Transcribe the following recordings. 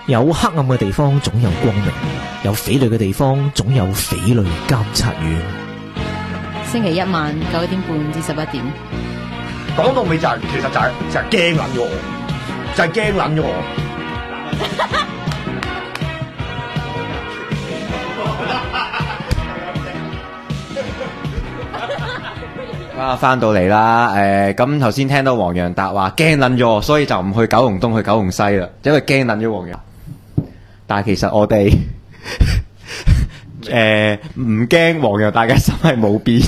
有黑暗嘅地方總有光明，有匪類嘅地方總有匪類監察院。 星期一晚9點半至11點。 講到尾就係、其實就係驚撚咗我，就係驚撚咗我。 啊，翻到嚟啦，咁頭先聽到黃洋達話驚撚咗我，所以就唔去九龍東，去九龍西啦，因為驚撚咗黃洋。但係其實我哋唔驚黃洋達嘅心係冇變。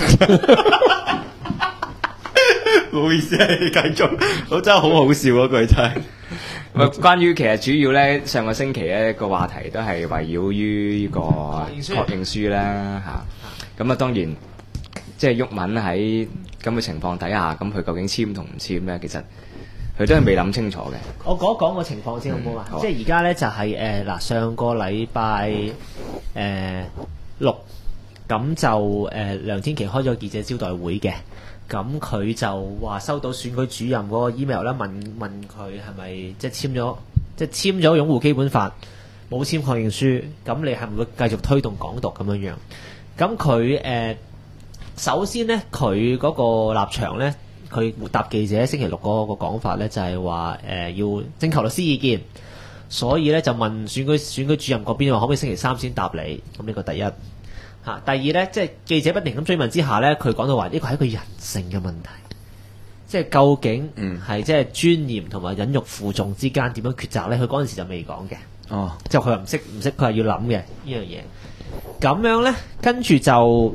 唔好意思，你繼續，我真係好好笑嗰句真係。關於其實主要咧，上個星期咧個話題都係圍繞於呢個確認書啦嚇。咁啊當然。即係毓民喺咁嘅情況底下，咁佢究竟簽同唔簽咧？其實佢都係未諗清楚嘅。 我講一講個情況先好唔好啊？即係而家咧就係嗱上個禮拜六，咁就梁天琦開咗記者招待會嘅，咁佢就話收到選舉主任嗰個 email 咧，問佢係咪即係簽咗擁護基本法，冇簽確認書，咁你係咪會繼續推動港獨咁樣樣？咁佢首先咧，佢嗰個立場咧，佢答記者星期六嗰個講法咧，就係話要徵求律師意見，所以咧就問選舉主任嗰邊話可唔可以星期三先答你？咁呢個第一嚇。第二咧，即係記者不停咁追問之下咧，佢講到話呢個係一個人性嘅問題，即係究竟係即係尊嚴同埋忍辱負重之間點樣抉擇咧？佢嗰陣時就未講嘅。哦，即係佢話唔識，佢係要諗嘅呢樣嘢。咁樣咧，跟住就。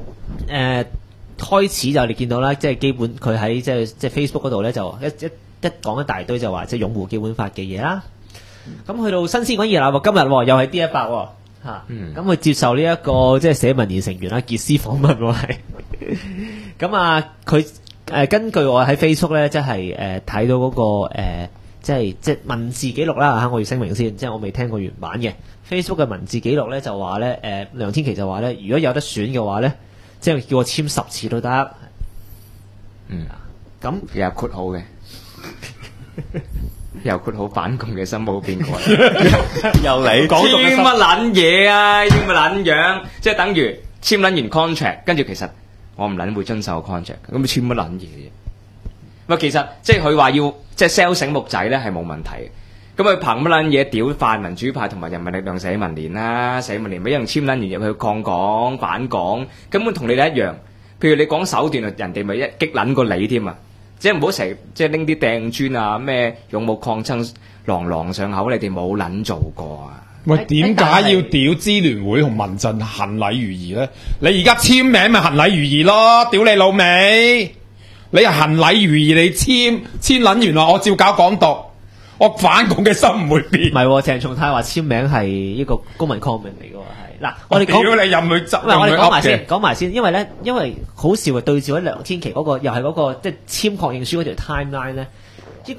開始就你見到啦，即係基本佢喺即係 Facebook 嗰度咧，就一講一大堆就話即係擁護基本法嘅嘢啦。咁去到新鮮滾熱辣喎，今日又係 D100喎嚇。咁佢接受呢一個即係社民連成員啦傑斯訪問喎係。咁啊，佢根據我喺 Facebook 咧，即係睇到嗰個即係文字記錄啦嚇，我要聲明先，即係我未聽過原版嘅 Facebook 嘅文字記錄咧，就話咧梁天琦就話咧，如果有得選嘅話咧。即係叫我簽10次都得，咁又括號嘅，又括號反共嘅心冇變過，又嚟簽乜撚嘢啊？簽乜撚樣？即係等於簽撚完 contract，跟住其實我唔撚會遵守 contract，咁你簽乜撚嘢啫？喂，其實即係佢話要即係 sell 醒目仔咧係冇問題嘅。咁佢憑乜撚嘢屌泛民主派同埋人民力量社民連啦？社民連咪一樣簽撚完入去抗港反港，根本同你哋一樣。譬如你講手段，人哋咪一激撚過你添啊！即係唔好成日即係拎啲掟磚啊咩勇武抗爭朗上口，你哋冇撚做過啊！ 喂，點解要屌支聯會同民陣行禮如儀咧？你而家簽名咪行禮如儀咯！屌你老味！你係行禮如儀，你簽撚完話我照搞港獨。我反共嘅心唔會變。 唔係，鄭松泰話簽名係一個公民抗命嚟嘅喎，係嗱，我哋講屌你任佢執， 我哋講埋先，因為好笑嘅對照喺梁天琦嗰個，又係嗰個即係簽確認書嗰條 timeline 咧，呢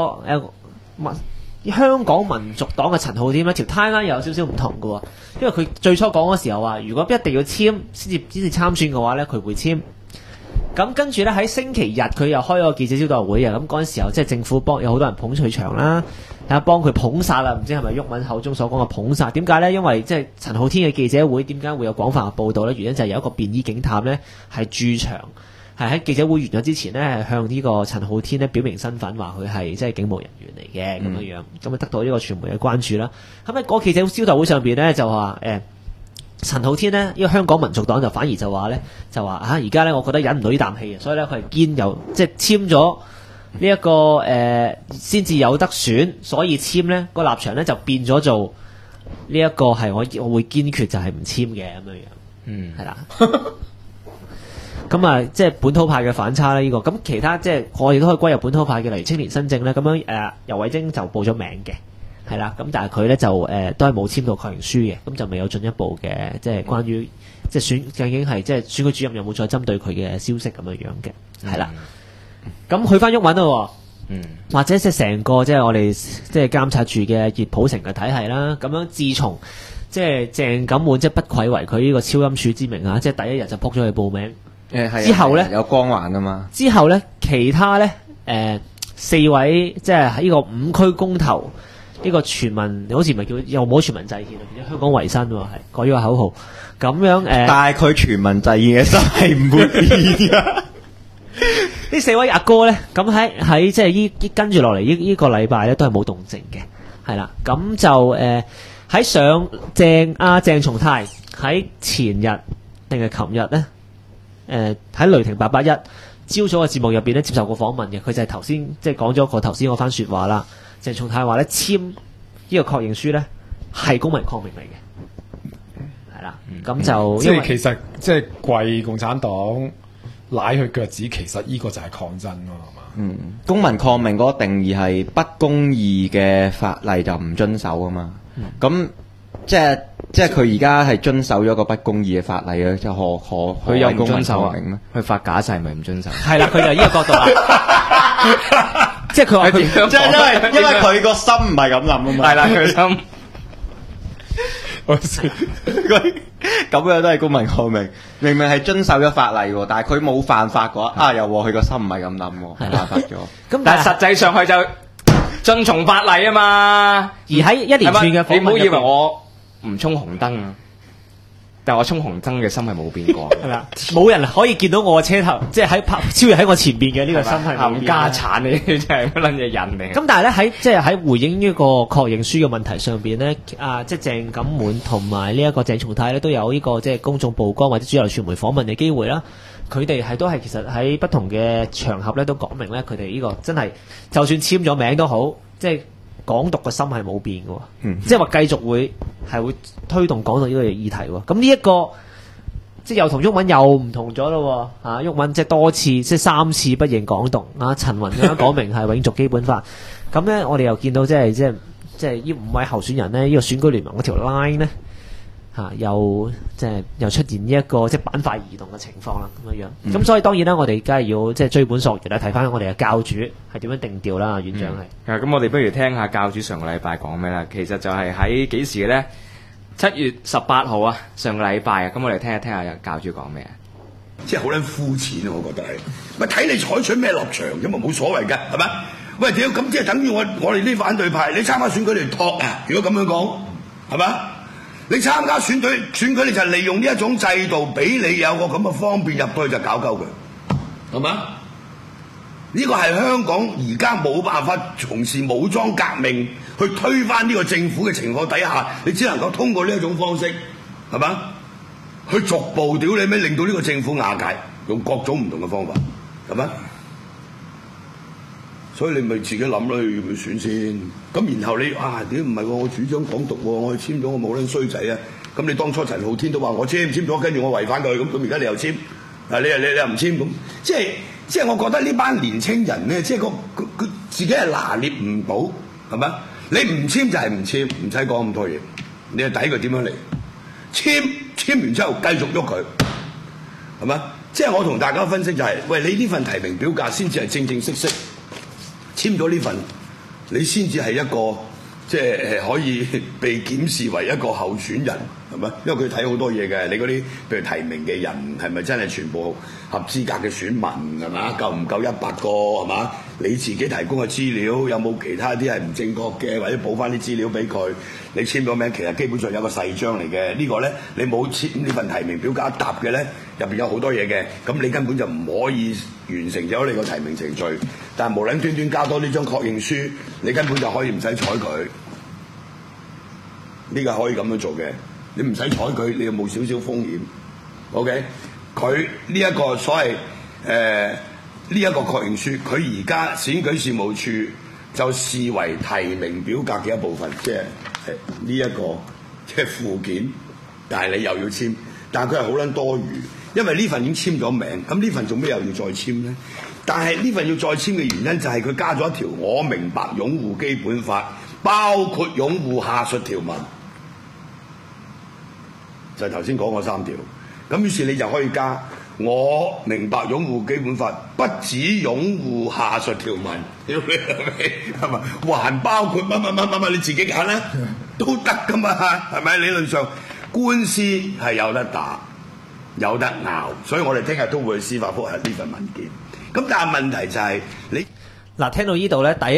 個香港民族黨嘅陳浩天咧條 timeline 又有少少唔同嘅喎，因為佢最初講嗰時候話，如果一定要簽先至參選嘅話咧，佢會簽。咁跟住咧喺星期日佢又開咗個記者招待會啊！咁嗰陣時候即係政府有好多人捧佢場啦，睇下幫佢捧殺啦，唔知係咪毓民口中所講嘅捧殺？點解咧？因為即係陳浩天嘅記者會點解會有廣泛嘅報導咧？原因就係有一個便衣警探咧係駐場，係喺記者會完咗之前咧係向呢個陳浩天咧表明身份，話佢係即係警務人員嚟嘅咁樣樣，咁啊得到呢個傳媒嘅關注啦。咁喺嗰記者招待會上邊咧就話陳浩天呢，呢個香港民族黨就反而就話咧，而家咧，我覺得忍唔到呢啖氣，所以咧佢係堅有即係簽咗呢一個先至有得選，所以簽咧個立場咧就變咗做呢一個係我會堅決就係唔簽嘅咁樣樣，係啦。咁啊，即係本土派嘅反差啦，呢個咁其他即係我哋都可以歸入本土派嘅，例如青年新政咧，咁樣游蕙禎就報咗名嘅。係啦，咁但係佢咧就都係冇簽到確認書嘅，咁就未有進一步嘅即係關於即係究竟係即係選舉主任有冇再針對佢嘅消息咁樣樣嘅，係啦。咁去翻毓民咯，或者即係成個即係我哋即係監察住嘅熱普城嘅體系啦。咁樣自從即係鄭錦滿即係不愧為佢呢個超音柱之名啊，即係第一日就撲咗去報名，之後咧有光環啊嘛。 之後咧其他咧4位即係喺呢個5區公投。 呢個全民好似唔係叫又冇全民制憲啊，變咗香港維新喎，係改咗個口號。咁樣但係佢全民制憲嘅心係唔會變㗎。 呢四位阿哥咧，咁喺即係依跟住落嚟呢個禮拜咧，都係冇動靜嘅，係啦。咁就喺上鄭松泰喺前日定係琴日咧，喺雷霆881朝早嘅節目入邊咧接受過訪問嘅，佢就係頭先即係講咗個頭先嗰番説話啦。鄭松泰話咧簽呢個確認書咧係公民抗命嚟嘅，係啦。咁就即係其實即係跪共產黨。舐佢腳趾，其實呢個就係抗爭咯，係嘛？ 公民抗命嗰個定義係不公義嘅法例就唔遵守啊嘛。咁、即係佢而家係遵守咗個不公義嘅法例啊，就何佢有唔公民遵守啊抗命咩？ 佢發假誓咪唔遵守？ 係啦，佢就係呢個角度啦。即係佢話佢即係因為佢個心唔係咁諗啊嘛。 係啦，佢心。 佢咁樣都係公民抗命，明明係遵守咗法例喎，但係佢冇犯法嘅話，又話佢個心唔係咁諗喎，犯法咗。 咁但係實際上佢就遵從法例啊嘛。 而喺一連串嘅訪問入邊， 你唔好以為我唔衝紅燈啊！但係我衝紅燈嘅心係冇變過。 係啦，冇人可以見到我嘅車頭，即係超越喺我前邊嘅呢個心係冇冚變家產你真係乜撚嘢人嚟？ 咁但係咧喺回應呢個確認書嘅問題上邊咧，即係鄭錦滿同埋呢一個鄭松泰咧都有呢個即係公眾曝光或者主流傳媒訪問嘅機會啦。佢哋都係其實喺不同嘅場合咧都講明咧，佢哋呢個真係就算簽咗名都好，即係港獨嘅心係冇變嘅喎。即係話繼續會推動港獨呢個議題喎。咁呢一個即係又同毓民又唔同咗咯喎。毓民即係多次即係3次不認港獨啊。陳雲咁樣講明係永續基本法。咁咧我哋又見到即係呢5位候選人咧，呢個選舉聯盟嗰條 line 咧又出現呢一個即係板塊移動嘅情況啦咁樣。咁所以當然啦，我哋梗係要即係追本溯源啦，睇翻我哋嘅教主係點樣定調啦。院長係。 咁我哋不如聽下教主上個禮拜講咩啦？其實就係喺幾時咧？7月18號啊，上個禮拜啊。咁我哋聽一聽下教主講咩啊？ 即係好撚膚淺啊！我覺得係，咪睇你採取咩立場咁啊，冇所謂㗎，係咪？喂，屌咁即係等於我哋呢反對派，你參加選舉嚟托啊！如果咁樣講，係咪？你參加選舉，你就係利用呢一種制度，俾你有個咁嘅方便入去就搞鳩佢，係嘛？呢個係香港而家冇辦法從事武裝革命去推翻呢個政府嘅情況底下，你只能夠通過呢一種方式，係嘛？去逐步屌你咩，令到呢個政府瓦解，用各種唔同嘅方法，係咪？所以你咪自己諗啦，要唔要選先？咁然後你屌唔係喎，我主張港獨喎，我簽咗我冇撚衰仔啊！咁你當初陳浩天都話我簽咗，跟住我違反佢，咁而家你又簽，你又唔簽咁，即係我覺得呢班年青人咧，即係佢自己係拿捏唔到，係咪？你唔簽就係唔簽，唔使講咁多嘢，你係睇佢點樣嚟，簽完之後繼續喐佢，係咪？即係我同大家分析就係，喂，你呢份提名表格先至係正正式式。簽咗呢份，你先至係一個即係可以被檢視為一個候選人，係咪？因為佢睇好多嘢嘅，你嗰啲譬如提名嘅人係咪真係全部合資格嘅選民係嘛？夠唔夠100個係嘛？你自己提供嘅資料有冇其他啲係唔正確嘅，或者補翻啲資料俾佢？你簽咗名，其實基本上有個細章嚟嘅。呢個咧你冇簽呢份提名表格一答嘅咧，入邊有好多嘢嘅，咁你根本就唔可以完成咗你個提名程序。但係無論端端加多呢張確認書，你根本就可以唔使睬佢。呢個可以咁樣做嘅，你唔使睬佢，你又冇少少風險。OK， 佢呢一個所謂呢一個確認書，佢而家選舉事務處就視為提名表格嘅一部分，即係呢一個即係附件，但係你又要簽，但係佢係好撚多餘，因為呢份已經簽咗名，咁呢份做咩又要再簽呢？但係呢份要再簽嘅原因就係佢加咗一條，我明白擁護基本法，包括擁護下述條文，就係頭先講嗰3條。咁於是你就可以加我明白擁護基本法，不只擁護下述條文，係咪？還包括乜，你自己揀啦，都得噶嘛，係咪？理論上官司係有得打，有得拗，所以我哋聽日都會去司法覆核呢份文件。咁但係問題就係你嗱，聽到呢度咧，第一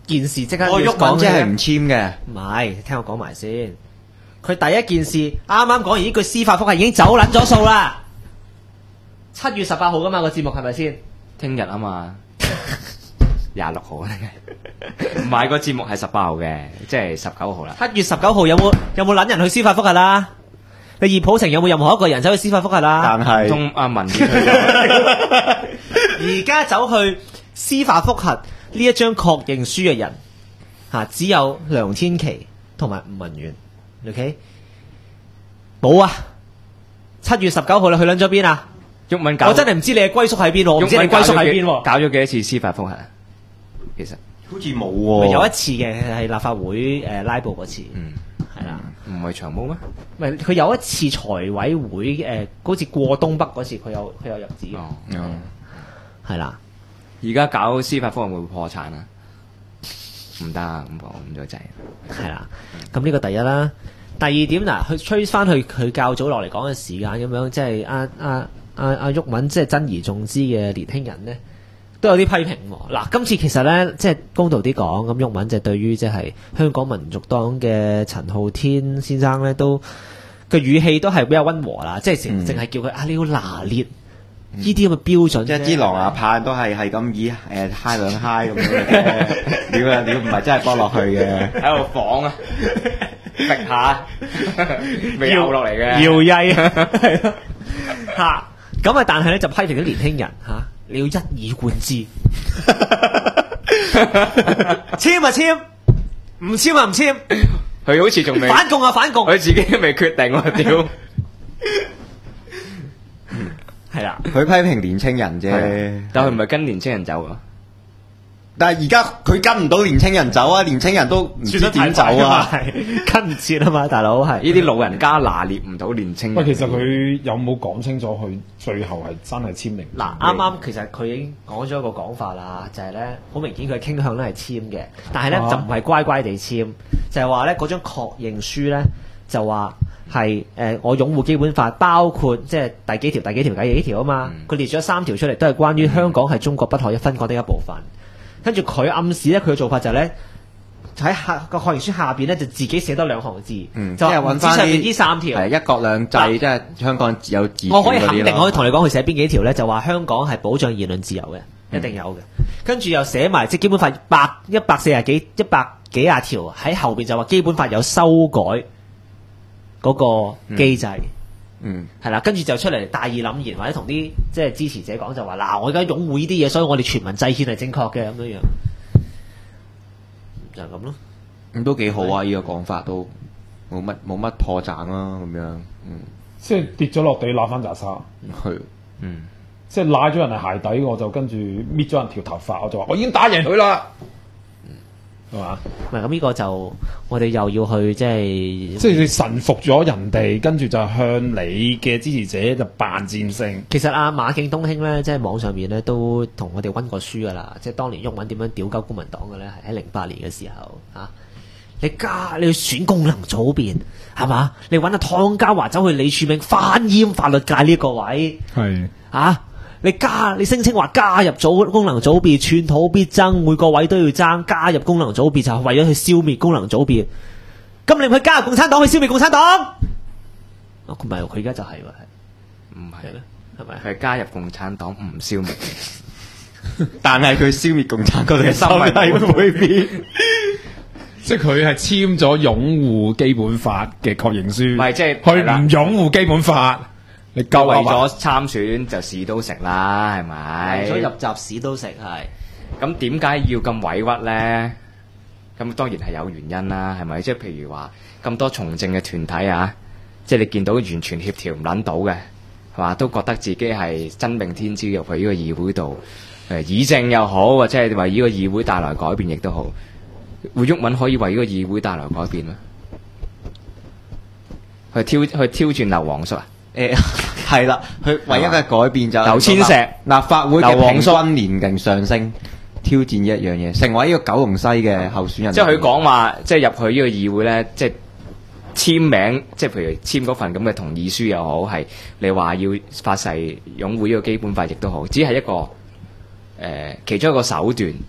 件事即刻我要鬱文即係嘅唔簽嘅， 唔係，聽我講埋先。佢第一件事啱啱講完呢句司法覆核已經走撚咗數啦。7月18號噶嘛個節目係咪先？ 聽日啊嘛，26號啊，唔係個節目係18號嘅，即係19號啦。 7月19號有冇撚人去司法覆核啦？你葉普成有冇任何一個人走去司法覆核啦？ 但係同阿文健去咗而家走去司法覆核呢一張確認書嘅人只有梁天琦同埋吳文遠 ，OK？ 冇啊！7月19號你去撚咗邊啊？ 鬱文搞， 我真係唔知你嘅歸宿喺邊喎，我唔知你歸宿喺邊喎。 搞咗幾多次司法覆核啊？其實好似冇喎。 有一次嘅係立法會拉布嗰次，係啦， 唔係長毛咩？ 唔係佢有一次財委會好似過東北嗰次，佢有入紙嘅， 哦， 係啦。 而家搞司法覆核會唔會破產啊？唔得啊，咁就滯。 係啦，咁呢個第一啦。第二點嗱，去吹翻去佢較早落嚟講嘅時間咁樣，即係阿鬱文即係珍而重之嘅年輕人咧，都有啲批評喎。嗱，今次其實咧，即係公道啲講，咁鬱文就對於即係香港民族黨嘅陳浩天先生咧，都個語氣都係比較溫和啦，即係淨係叫佢你要拿捏呢啲咁嘅標準啫。 即係支狼牙棒都係咁以嗨兩嗨咁樣嘅，料唔係真係幫落去嘅。 喺度晃啊，逼下，未有落嚟嘅， 搖曳係咯嚇。咁但係咧就批評啲年輕人你要一以貫之，簽啊簽，唔簽啊唔簽， 佢好似仲未反共啊反共， 佢自己都未決定喎，屌！ 係啦， 佢批評年青人啫， 但佢唔係跟年青人走啊。 但係而家佢跟唔到年青人走啊，年青人都唔知點走啊， 跟唔切啊嘛，大佬係呢啲老人家拿捏唔到年青人。 喂，其實佢有冇講清楚佢最後係真係簽名？ 嗱，啱啱其實佢已經講咗一個講法啦，就係咧好明顯佢傾向咧係簽嘅，但係咧就唔係乖乖地簽，就係話咧嗰張確認書咧就話係我擁護基本法，包括即係第幾條啊嘛，佢列咗3條出嚟，都係關於香港係中國不可一分割的一部分。跟住佢暗示咧，佢嘅做法就係咧喺個確認書下邊咧就自己寫多2行字，就係揾翻上面呢3條， 係一國兩制，即係香港有自我可以肯定可以同你講，佢寫邊幾條咧，就話香港係保障言論自由嘅，一定有嘅。跟住又寫埋即係基本法140幾廿條喺後邊就話基本法有修改嗰個機制。係啦，跟住就出嚟大義凜然，或者同啲即係支持者講就話嗱，我而家擁護呢啲嘢，所以我哋全民制憲係正確嘅咁樣，就係咁咯。 咁都幾好啊！呢個講法都冇乜破綻啦，咁樣， 即係跌咗落地揦翻拃沙， 係， 即係揦咗人係鞋底，我就跟住搣咗人條頭髮，我就話我已經打贏佢啦，係嘛？ 唔係咁呢個就我哋又要去即係你臣服咗人哋，跟住就向你嘅支持者就扮戰勝。 其實馬敬東兄咧，即係網上面咧都同我哋溫過書噶啦，即係當年鬱文點樣屌鳩公民黨嘅咧，係喺08年嘅時候你去選功能組別係嘛？你揾阿湯家驊走去李柱銘翻閹法律界呢個位係你聲稱話加入功能組別，寸土必爭，每個位都要爭，加入功能組別就係為咗去消滅功能組別。咁你唔去加入共產黨去消滅共產黨？唔係，佢而家就係唔係咧，係咪？ 佢係加入共產黨唔消滅， 但係佢消滅共產黨嘅心係會變。 即係佢係簽咗擁護基本法嘅確認書， 唔係即係佢唔擁護基本法，你為夠咗參選就屎都食啦，係咪？ 為咗入閘屎都食係。 咁點解要咁委屈咧？咁當然係有原因啦，係咪？即係譬如話咁多從政嘅團體即係你見到完全協調唔撚到嘅，係嘛？都覺得自己係真命天子入去呢個議會度，議政又好，或者係為呢個議會帶來改變亦都好。會鬱文可以為呢個議會帶來改變咩？去挑戰劉皇叔係啦，佢唯一嘅改變就係劉千石立法會嘅劉皇叔平均年齡上升，挑戰一樣嘢，成為呢個九龍西嘅候選人。 即係佢講話，即係入去呢個議會咧，即係簽名，即係譬如簽嗰份咁嘅同意書又好，係你話要發誓擁護呢個基本法亦都好，只係一個其中一個手段。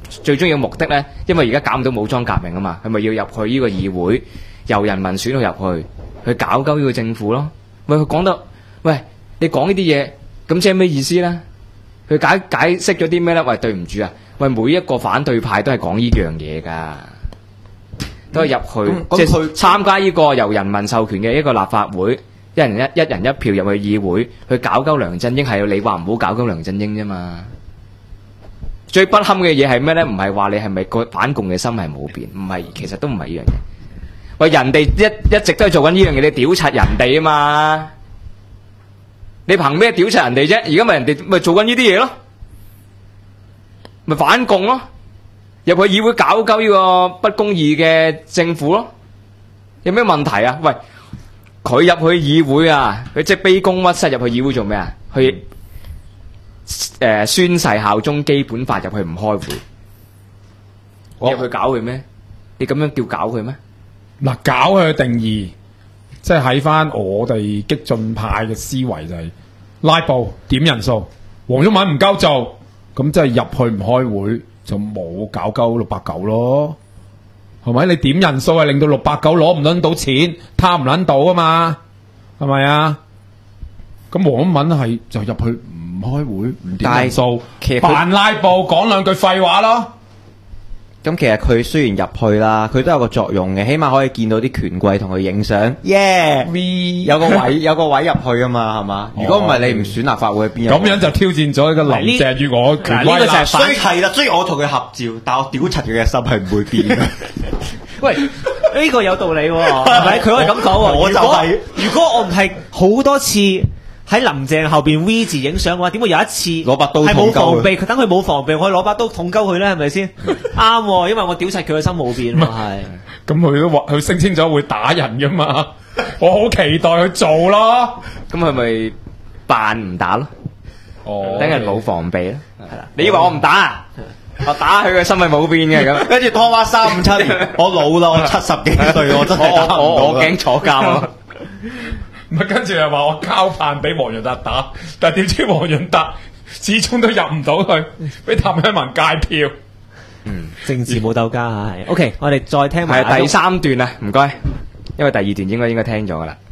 最終要目的咧，因為而家搞唔到武裝革命啊嘛，係咪要入去呢個議會，由人民選到入去搞鳩呢個政府咯？喂，佢講得，喂，你講呢啲嘢，咁即係咩意思咧？佢解釋咗啲咩咧？喂，對唔住啊，喂，每一個反對派都係講呢樣嘢㗎，都係入去，即係參加呢個由人民授權嘅一個立法會，一人一票入去議會，去搞鳩梁振英，係你話唔好搞鳩梁振英啫嘛。最不堪嘅嘢係咩咧？唔係話你係咪個反共嘅心係冇變，唔係，其實都唔係呢樣嘢。喂，人哋一直都係做緊呢樣嘢，你屌柒人哋啊嘛！你憑咩屌柒人哋啫？而家咪人哋咪做緊呢啲嘢咯，咪反共咯，入去議會搞鳩呢個不公義嘅政府咯，有咩問題啊？喂，佢入去議會啊，佢即係卑躬屈膝入去議會做咩啊？去宣誓效忠基本法，入去唔開會，入去搞佢咩？你咁樣叫搞佢咩？ 嗱，搞佢嘅定義，即係喺翻我哋激進派嘅思維就係拉布點人數，黃毓民唔夠做，咁即係入去唔開會就冇搞鳩689咯，係咪？你點人數係令到689攞唔撚到錢，貪唔撚到啊嘛，係咪啊？咁黃毓民係就入去唔開會唔點人數，扮拉布講兩句廢話咯。 咁其實佢雖然入去啦，佢都有個作用嘅，起碼可以見到啲權貴同佢影相，有個位入去啊嘛，係嘛？如果唔係你唔選立法會，邊有？ 咁樣就挑戰咗一個林鄭月娥權威啦。 所以係啦，所以我同佢合照，但我屌柒佢嘅心係唔會變嘅。 喂，呢個有道理喎，係咪？佢可以咁講喎。 我就係如果我唔係好多次喺林鄭後邊 V 字影相嘅話，點會有一次攞把刀係冇防捅鳩佢備？佢等佢冇防備，我可以攞把刀捅鳩佢咧，係咪先？啱喎，因為我屌柒佢嘅心冇變喎，係。 咁佢都話佢聲稱咗會打人噶嘛，我好期待佢做咯。 咁係咪扮唔打咯？ 哦， 等人冇防備咯，係啦。你以為我唔打啊？我打佢嘅心係冇變嘅咁。 跟住拖翻357年，我老啦，我70幾歲，我真係打唔到我驚坐監啊！ 唔係跟住又話我交棒俾黃潤達打，但係點知黃潤達始終都入唔到去，俾譚香文戒票。 政治冇鬥家嚇，係。OK，我哋再聽埋係第3段啊，唔該，因為第2段應該聽咗噶啦。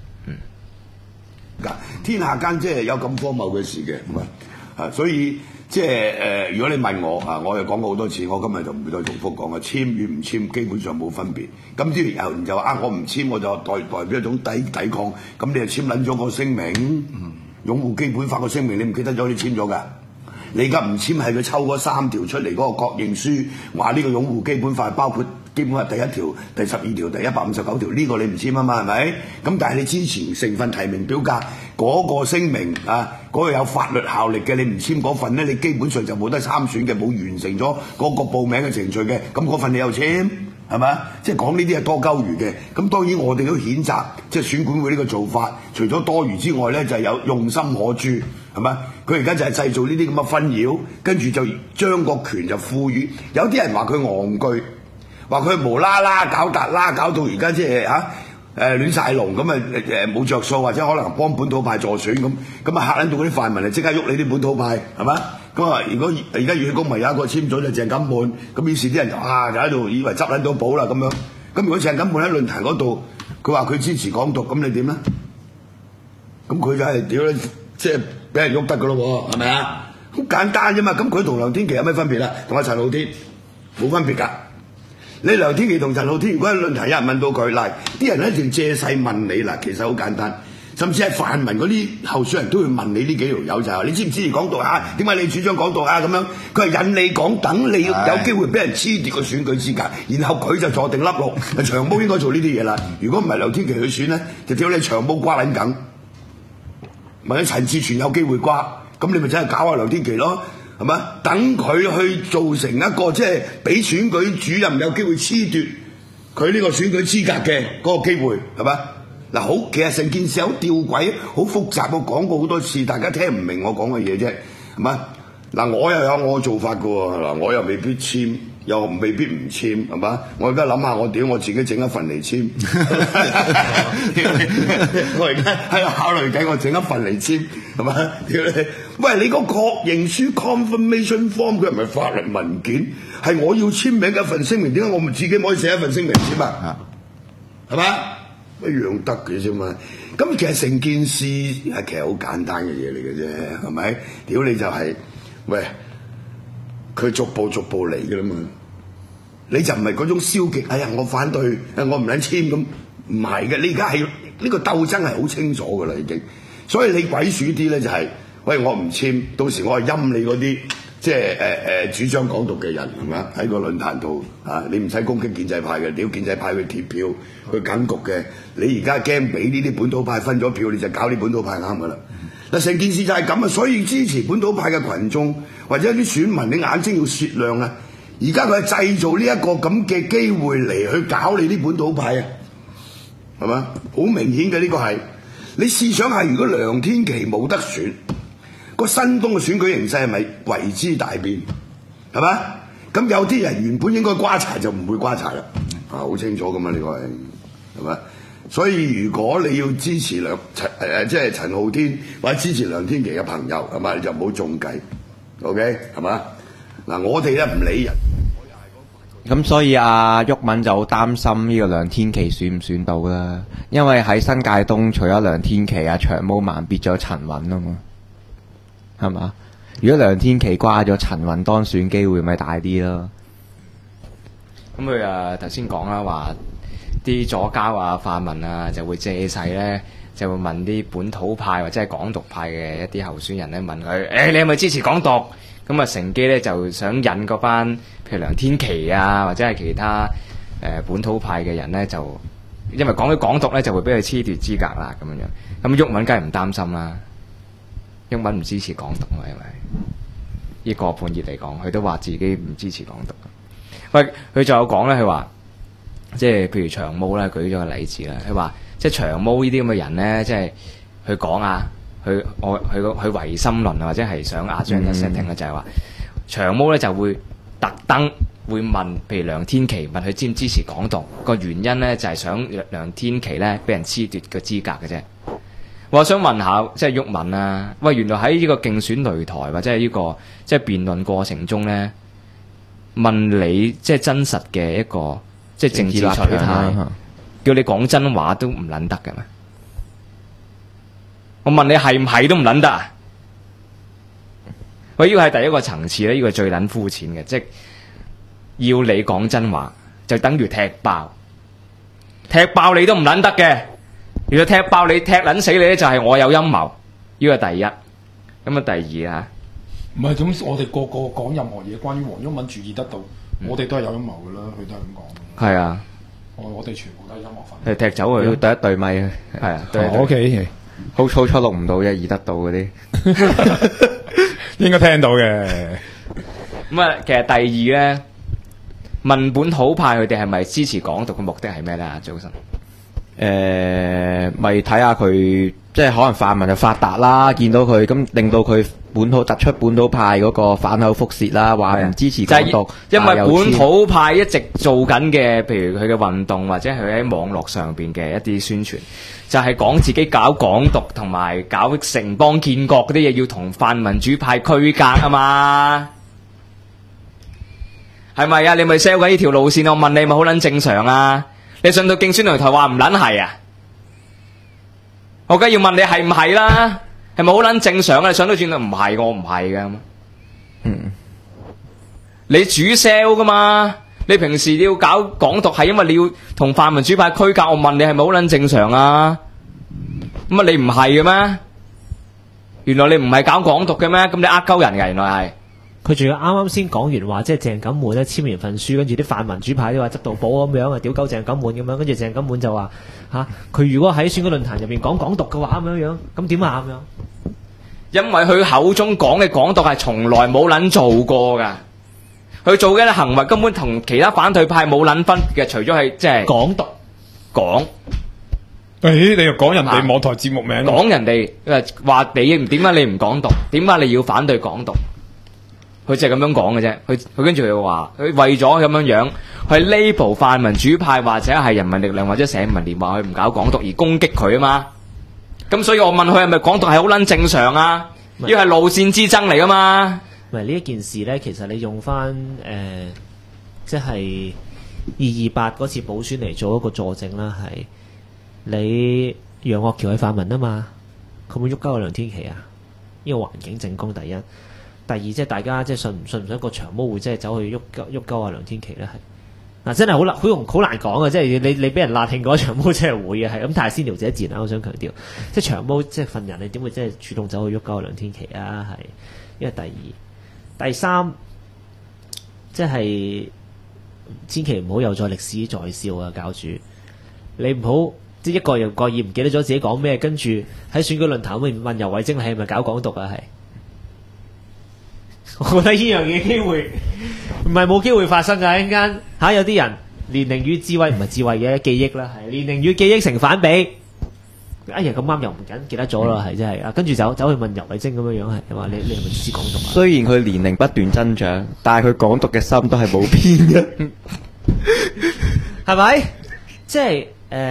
天下間即係有咁荒謬嘅事嘅，咁啊，所以即係如果你問我啊，我又講過好多次，我今日就唔會再重複講嘅，簽與唔簽基本上冇分別。咁之前有人就話我唔簽我就代表一種抵抗，咁你就簽撚咗個聲明，擁護基本法個聲明，你唔記得咗你簽咗㗎？你而家唔簽係佢抽嗰3條出嚟嗰個確認書，話呢個擁護基本法包括基本法第1條、第12條、第159條，呢個你唔簽啊嘛，係咪？咁但係你之前成份提名表格嗰個聲明啊，嗰個有法律效力嘅，你唔簽嗰份咧，你基本上就冇得參選嘅，冇完成咗嗰個報名嘅程序嘅，咁嗰份你又簽？係咪？即係講呢啲係多鳩餘嘅。咁當然我哋都譴責，即係選管會呢個做法，除咗多餘之外咧，就係有用心可誅，係咪？佢而家就係製造呢啲咁嘅紛擾，跟住就將個權就賦予。有啲人話佢戇居，話佢無啦啦搞達啦，搞到而家即係亂晒龍咁冇着數，或者可能幫本土派助選咁嚇撚到嗰啲泛民即刻喐你啲本土派，係咪？咁啊！如果而家熱血公民有一個簽咗就鄭錦滿，咁於是啲人就喺度以為執撚到寶啦咁樣。咁如果鄭錦滿喺論壇嗰度，佢話佢支持港獨，咁你點咧？咁佢就係屌你，即係俾人喐得噶咯喎，係咪啊？好簡單啫嘛。咁佢同梁天琦有咩分別啦？同阿陳浩天冇分別㗎。你梁天琦同陳浩天，如果喺論壇有人問到佢，嗱啲人一定借勢問你嗱，其實好簡單。甚至係泛民嗰啲候選人都會問你呢幾條友就係：你支唔支持港獨啊？點解你主張港獨啊？咁樣佢係引你講，等你有機會俾人褫奪個選舉資格，然後佢就坐定粒六。長毛應該做呢啲嘢啦。如果唔係梁天琦去選咧，就屌你長毛瓜撚梗，或者陳志全有機會瓜，咁你咪真係搞下梁天琦咯，係咪？等佢去造成一個即係俾選舉主任有機會褫奪佢呢個選舉資格嘅嗰個機會，係咪？嗱好，其實成件事好吊詭，好複雜，我講過好多次，大家聽唔明我講嘅嘢啫，係嘛？嗱，我又有我嘅做法嘅喎，嗱，我又未必簽，又未必唔簽，係嘛？我而家諗下，我自己整一份嚟簽，我而家喺度考慮緊，我整一份嚟簽， 係嘛？屌你！喂，你個確認書 confirmation form 佢唔係法律文件，係我要簽名嘅一份聲明，點解我唔自己可以寫一份聲明先啊？係嘛？一樣得嘅啫嘛。咁其實成件事係其實好簡單嘅嘢嚟嘅啫，係咪？屌你就係、喂，佢逐步嚟嘅啦嘛。你就唔係嗰種消極，哎呀我反對，我唔撚簽咁，唔係嘅。你而家係呢個鬥爭係好清楚㗎啦已經。所以你鬼鼠啲咧就係、喂我唔簽，到時我係陰你嗰啲即係主張港獨嘅人係嘛？喺個論壇度啊，你唔使攻擊建制派嘅，屌建制派去貼票去緊局嘅，你而家驚俾呢啲本土派分咗票，你就搞啲本土派啱㗎啦。嗱成件事就係咁啊，所以支持本土派嘅群眾或者啲選民，你眼睛要雪亮啊！而家佢係製造呢一個咁嘅機會嚟去搞你啲本土派啊，係嘛？好明顯嘅呢個係。你試想下，如果梁天琦冇得選，個新東嘅選舉形勢係咪為之大變？係嘛？咁有啲人原本應該瓜柴就唔會瓜柴啦，好清楚噶嘛？呢個係嘛？所以如果你要支持即係陳浩天或者支持梁天琦嘅朋友，係嘛？你就唔好中計 ，OK 係嘛？嗱，我哋咧唔理人。 咁所以阿毓民就好擔心呢個梁天琦選唔選到啦，因為喺新界東除咗梁天琦啊長毛慢別咗陳雲啊嘛，係嘛？如果梁天琦瓜咗，陳雲當選機會咪大啲咯。 咁佢頭先講啦，話啲左膠啊、泛民啊就會借勢咧，就會問啲本土派或者係港獨派嘅一啲候選人咧，問佢：你係咪支持港獨？咁啊，乘機咧就想引嗰班譬如梁天琦啊，或者係其他本土派嘅人咧，就因為講起港獨咧，就會俾佢褫奪資格啦咁樣。咁毓民梗係唔擔心啦，毓民唔支持港獨嘛，因為呢個半月嚟講，佢都話自己唔支持港獨。喂，佢仲有講咧，佢話即係譬如長毛咧，舉咗個例子啦，佢話即係長毛呢啲咁嘅人咧，即係佢講啊。佢唯心論啊，或者係想agenda setting咧，就係話長毛咧就會特登會問，譬如梁天琦問佢支唔支持港獨，個原因咧就係想梁天琦咧俾人褫奪個資格嘅啫。我想問下，即係毓民啊，喂，原來喺呢個競選擂台或者係呢個即係辯論過程中咧，問你即係真實嘅一個即係政治取態，叫你講真話都唔撚得嘅咩？我問你係唔係都唔撚得啊？喂，呢個係第一個層次咧，呢個最撚膚淺嘅，即係要你講真話，就等於踢爆你都唔撚得嘅。如果踢爆你踢撚死你咧，就係我有陰謀。呢個第一。咁啊，第二啊， 唔係咁，我哋個個講任何嘢，關於黃毓民注意得到，我哋都係有陰謀噶啦，佢都係咁講。 係啊， 我哋全部都係陰謀分。 踢走佢， 要對一對咪， 係啊 ，OK。 好粗錄唔到嘅，易得到嗰啲， 應該聽到嘅。 咁啊，其實第二咧，問本土派佢哋係咪支持港獨嘅目的係咩咧？早晨， 咪睇下佢，即係可能泛民就發達啦，見到佢咁令到佢本土突出本土派嗰個反口覆舌啦，話唔支持港獨， 因為本土派一直做緊嘅，譬如佢嘅運動或者佢喺網絡上邊嘅一啲宣傳。就係講自己搞港獨同埋搞城邦建國嗰啲嘢，要同泛民主派區隔啊嘛，係咪啊？你咪 sell 緊呢條路線，我問你咪好撚正常啊？你上到競選擂台話唔撚係啊？我梗要問你係唔係啦？係咪好撚正常啊？你上到轉到唔係，我唔係嘅。你主 sell 噶嘛？你平時要搞港獨係因為你要同泛民主派區隔，我問你係咪好撚正常啊？咁啊，你唔係嘅咩？原來你唔係搞港獨嘅咩？咁你呃鳩人嘅，原來係。 佢仲要啱啱先講完話，即係鄭錦滿咧簽完份書，跟住啲泛民主派都話執到寶咁樣啊，屌鳩鄭錦滿咁樣，跟住鄭錦滿就話佢如果喺選舉論壇入邊講港獨嘅話咁樣，咁點啊咁樣？ 因為佢口中講嘅港獨係從來冇撚做過㗎。佢做嘅行為根本同其他反對派冇撚分嘅，除咗係即係港獨講。 你又講人哋網台節目名？ 講人哋話你點解你唔港獨？點解你要反對港獨？佢就係咁樣講嘅啫。佢跟住佢話，佢為咗咁樣去 label 泛民主派或者係人民力量或者社民連話佢唔搞港獨而攻擊佢啊嘛。 咁所以我問佢係咪港獨係好撚正常啊？呢個係路線之爭嚟噶嘛？ 唔係呢一件事咧，其實你用翻即係228嗰次補選嚟做一個佐證啦，係你楊岳橋係泛民啊嘛，佢會喐鳩梁天琦啊？呢個環境政綱第一，第二即係大家即係信唔信個長毛會即係走去喐鳩啊梁天琦咧？係嗱真係好難講嘅，即係你俾人辣興嗰長毛真係會嘅，係咁，但係先撩者自然啦。我想強調，即係長毛即係份人，你點會即係主動走去喐鳩梁天琦啊？係因為第二、第三，即係千祈唔好又再歷史在笑啊！教主，你唔好即係一個又過意唔記得咗自己講咩，跟住喺選舉論壇會問游蕙禎你係咪搞港獨啊？係，我覺得呢樣嘢機會唔係冇機會發生㗎。一陣間有啲人年齡與智慧唔係智慧嘅記憶啦，係年齡與記憶成反比。哎呀咁啱又唔緊記得咗啦，係真係啊！跟住走去問游蕙禎咁樣樣係話你係咪支持港獨啊？ 雖然佢年齡不斷增長，但係佢港獨嘅心都係冇變嘅， 係咪？即係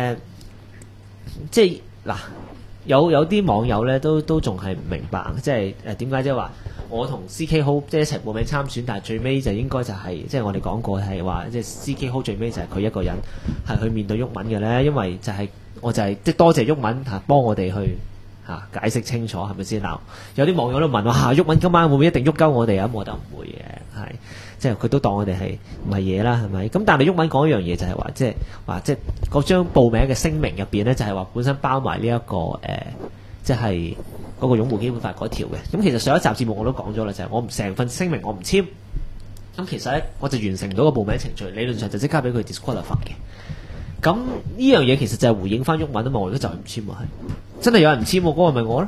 即係嗱，有啲網友咧都仲係唔明白，即係點解即係話我同 CK Ho 即係一齊報名參選，但係最尾就應該就係即係我哋講過係話，即係 CK Ho 最尾就係佢一個人係去面對毓民嘅咧，因為就係我就係即係多謝毓民嚇幫我哋去解釋清楚係咪先嗱？有啲網友都問話毓民今晚會唔會一定喐鳩我哋啊？我就唔會嘅，係即係佢都當我哋係唔係嘢啦，係咪？咁但係毓民講一樣嘢就係話，即係嗰張報名嘅聲明入邊咧，就係話本身包埋呢一個即係嗰個擁護基本法嗰條嘅。咁其實上一集節目我都講咗啦，就係我唔成份聲明我唔簽，咁其實咧我就完成到個報名程序，理論上就即刻俾佢 disqualify 嘅。咁呢樣嘢其實就係回應翻毓民啊嘛，我而家就係唔簽啊，係真係有人唔簽，嗰個咪我咯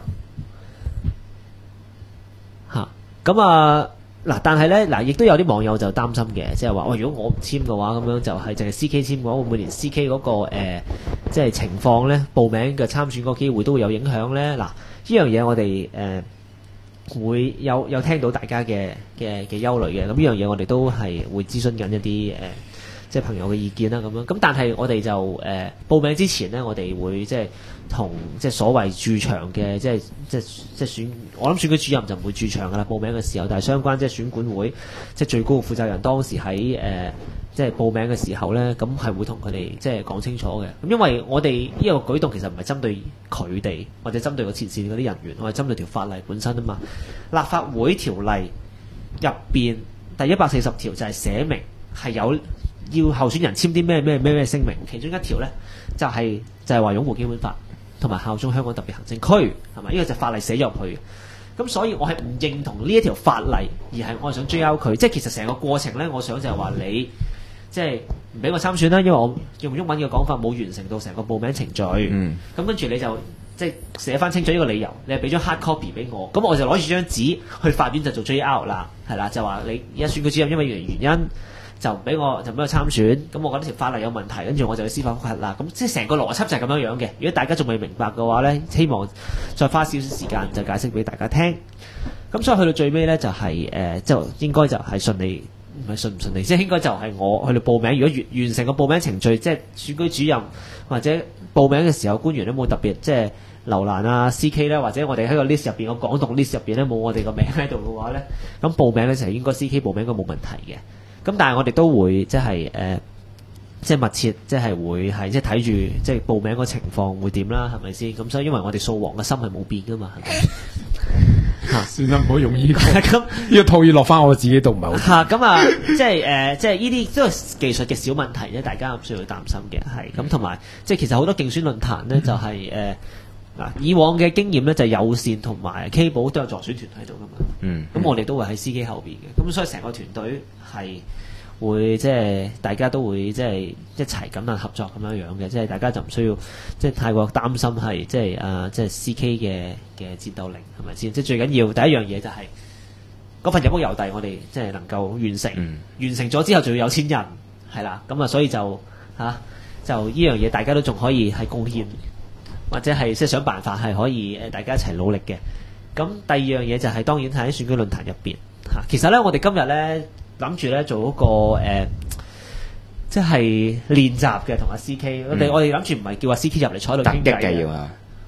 嚇。咁嗱，但係咧嗱，亦都有啲網友就擔心嘅，即係話，如果我唔簽嘅話，咁樣就係淨係 CK 簽嘅話，會唔會連 CK 嗰個即係情況咧，報名嘅參選嗰個機會都會有影響咧？嗱，呢樣嘢我哋會有聽到大家嘅憂慮嘅，咁呢樣嘢我哋都係會諮詢緊一啲即係朋友嘅意見啦，咁樣咁，但係我哋就報名之前呢，我哋會即係同即係所謂駐場嘅即係選，我諗選舉主任就唔會駐場噶啦，報名嘅時候，但係相關即係選管會即係最高嘅負責人當時喺即係報名嘅時候呢，咁係會同佢哋即係講清楚嘅。咁因為我哋呢個舉動其實唔係針對佢哋，或者針對個前線嗰啲人員，我係針對條法例本身啊嘛。立法會條例入邊第140條就係寫明係有要候選人簽啲咩聲明，其中一條咧就係話擁護基本法同埋效忠香港特別行政區，係咪？呢個就法例寫入去嘅。咁所以我係唔認同呢一條法例，而係我係想追究佢。即係其實成個過程咧，我想就係話你即係唔俾我參選啦，因為我用中文嘅講法冇完成到成個報名程序。咁跟住你就即係寫翻清楚呢個理由，你係俾張 hard copy 俾我，咁我就攞住張紙去法院就做 JR 啦，係啦，就話你而家選舉主任因為原因。就唔俾我參選，咁我覺得條法例有問題，跟住我就去司法覆核啦。咁即係成個邏輯就係咁樣樣嘅。如果大家仲未明白嘅話呢，希望再花少少時間就解釋俾大家聽。咁所以去到最尾呢，就係就應該就係順利，唔係順唔順利，即係應該就係我去到報名。如果完成個報名程序，即係選舉主任或者報名嘅時候官員都冇特別即係劉蘭啊、CK 咧，或者我哋喺個 list 入邊個港獨 list 入邊咧冇我哋個名喺度嘅話呢，咁報名呢就係應該 CK 報名應該冇問題嘅。咁但係我哋都會即係即係密切，即係會係即係睇住即係報名個情況會點啦，係咪先？咁所以因為我哋掃黃嘅心係冇變噶嘛，係咪？ 算啦，唔好用呢個。咁呢個套要落翻我自己度唔係好。 咁即係即係呢啲都係技術嘅小問題咧，大家唔需要擔心嘅。係咁同埋即係其實好多競選論壇咧，就係以往嘅經驗咧，就係友善同埋 K 寶都有助選團喺度噶嘛。咁我哋都會喺司機後邊嘅，咁所以成個團隊係會即係大家都會即係一齊咁樣合作咁樣樣嘅，即係大家就唔需要即係太過擔心係即係即係 CK 嘅戰鬥力係咪先？即係最緊要第一樣嘢就係嗰份入屋郵遞，我哋即係能夠完成，完成咗之後仲要有錢人係啦，咁所以就就呢樣嘢大家都仲可以係貢獻。或者係即係想辦法係可以大家一齊努力嘅。咁第二樣嘢就係當然喺選舉論壇入邊嚇。其實咧，我哋今日咧諗住咧做一個即係練習嘅同阿 CK。我哋諗住唔係叫阿 CK 入嚟坐喺度傾偈嘅。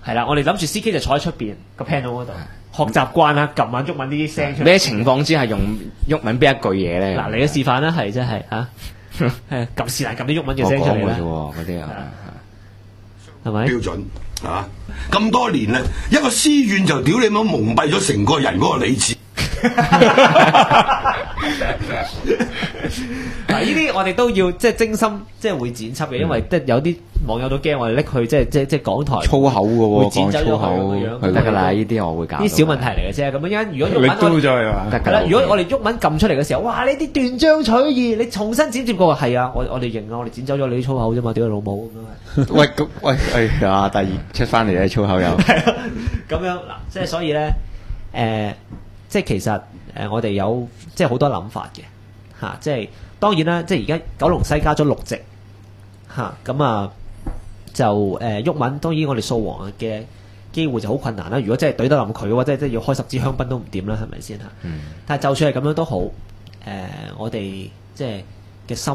係啦，我哋諗住 CK 就坐喺出邊個 panel 嗰度學習慣啦，撳下鬱文啲聲出嚟。 咩情況之下用鬱文邊一句嘢咧？ 嗱，你嘅示範啦，係真係嚇，係撳是但撳啲鬱文嘅聲出嚟啦， 嗰啲啊， 係咪？ 標準啊！咁多年啦，一個私怨就屌你媽蒙蔽咗成個人嗰個理智。 嗱，呢啲我哋都要即係精心即係會剪輯嘅，因為即係有啲網友都驚我哋拎去即係港台粗口嘅喎， 會剪走咗佢咁樣， 得㗎啦，呢啲我會搞。 啲小問題嚟嘅啫，咁樣如果你嘟咗佢嘛？ 係啦，如果我哋鬱文撳出嚟嘅時候，哇！你啲斷章取義，你重新剪接過，係啊，我哋認啊，我哋剪走咗你啲粗口啫嘛，屌你老母咁樣。 喂，哎呀，第二出翻嚟嘅粗口又係啊，咁樣嗱，即係所以咧，即係其實我哋有即係好多諗法嘅嚇，即係當然啦，即係而家九龍西加咗6席嚇，咁啊就鬱文，當然我哋掃黃嘅機會就好困難啦。如果真係懟得冧佢嘅話，即係要開10支香檳都唔掂啦，係咪先嚇？但係就算係咁樣都好，我哋即係嘅心。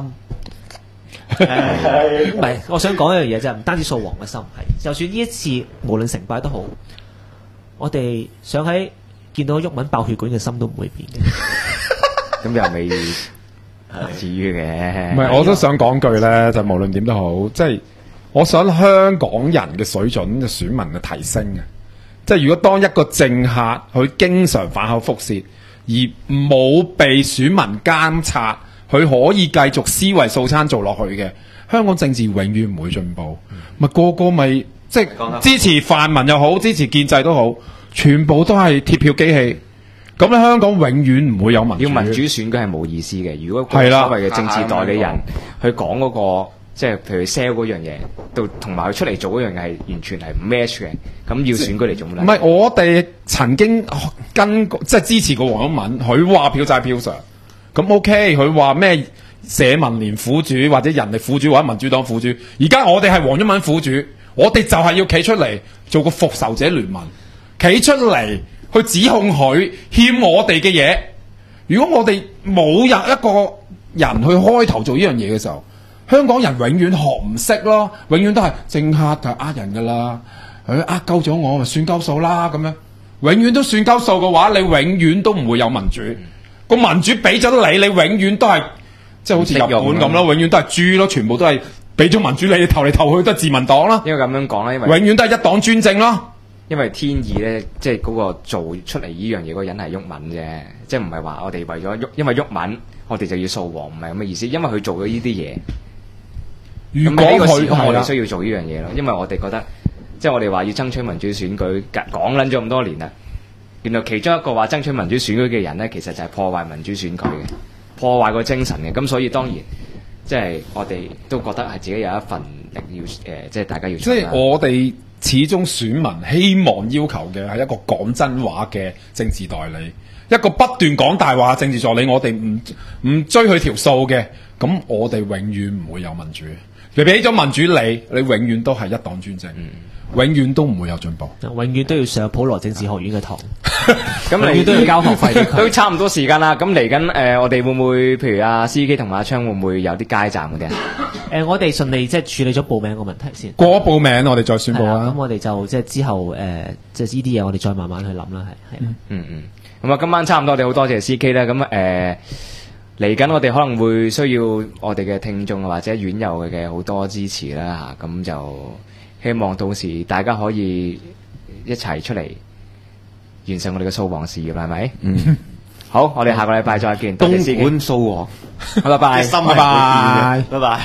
唔係，我想講一樣嘢啫，唔單止掃黃嘅心係，就算呢一次無論成敗都好，我哋想喺見到鬱文爆血管嘅心都唔會變嘅。 咁又未至於嘅。 唔係，我都想講句咧，就無論點都好，即係我想香港人嘅水準嘅選民嘅提升嘅。即係如果當一個政客佢經常反口覆舌，而冇被選民監察，佢可以繼續思維素餐做落去嘅，香港政治永遠唔會進步。咪個個咪即係支持泛民又好，支持建制都好，全部都係鐵票機器。咁咧，香港永遠唔會有民主。 要民主選舉係冇意思嘅。如果所謂嘅政治代理人去講嗰個，即係譬如 sell 嗰樣嘢，到同埋佢出嚟做嗰樣嘢係完全係唔 match 嘅。咁要選舉嚟做乜咧？ 唔係，我哋曾經即係支持過黃毓民，佢話票債票償。咁 OK，佢話咩社民連苦主或者人力苦主或者民主黨苦主，而家我哋係黃毓民苦主，我哋就係要企出嚟做個復仇者聯盟，企出嚟去指控佢欠我哋嘅嘢。如果我哋冇一個人去開頭做呢樣嘢嘅時候，香港人永遠學唔識咯，永遠都係政客就呃人噶啦，佢呃鳩咗我咪算鳩數啦咁樣，永遠都算鳩數嘅話，你永遠都唔會有民主。個民主俾咗你，你永遠都係即係好似日本咁咯，永遠都係豬咯，全部都係俾咗民主你投嚟投去都係自民黨啦。 因為咁樣講啦，因為永遠都係一黨專政咯。 因為天意咧，即係嗰個做出嚟呢樣嘢嗰個人係鬱文啫，即係唔係話我哋為咗因為鬱文，我哋就要掃黃，唔係咁嘅意思。因為佢做咗呢啲嘢， 如果咁喺呢個時佢候我哋需要做呢樣嘢咯，因為我哋覺得，即係我哋話要爭取民主選舉，講撚咗咁多年啦。原來其中一個話爭取民主選舉嘅人咧，其實就係破壞民主選舉嘅，破壞個精神嘅。咁所以當然，即係我哋都覺得係自己有一份力要即係大家要做啦。 即係我哋始終選民希望要求嘅係一個講真話嘅政治代理，一個不斷講大話嘅政治助理。我哋唔追佢條數嘅，咁我哋永遠唔會有民主。你俾咗民主你永遠都係一黨專政。永遠都唔會有進步， 永遠都要上普羅政治學院嘅堂， 咁永遠都要交學費俾佢。 都差唔多時間啦，咁嚟緊我哋會唔會譬如阿 CK 同阿昌會唔會有啲街站嗰啲？ 我哋順利即係處理咗報名個問題先。 過咗報名，我哋再宣佈啦。 咁我哋就即係之後即係呢啲嘢，我哋再慢慢去諗啦，係。 咁啊，今晚差唔多，我哋好多謝 CK 啦。咁嚟緊我哋可能會需要我哋嘅聽眾或者院友嘅好多支持啦嚇，咁就。希望到時大家可以一齊出嚟完成我哋嘅掃黃事業啦，係咪？好，我哋下個禮拜再見。 東莞掃黃， 拜拜， 拜拜， 拜拜。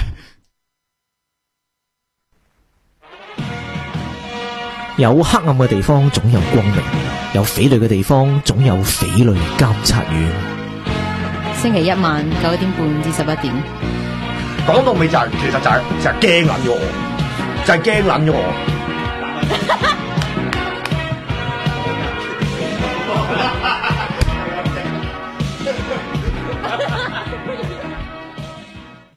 有黑暗嘅地方總有光明，有匪類嘅地方總有匪類監察院。 星期一晚9點半至11點。 講到尾就係其實就係驚撚咗我。就係驚撚咗我。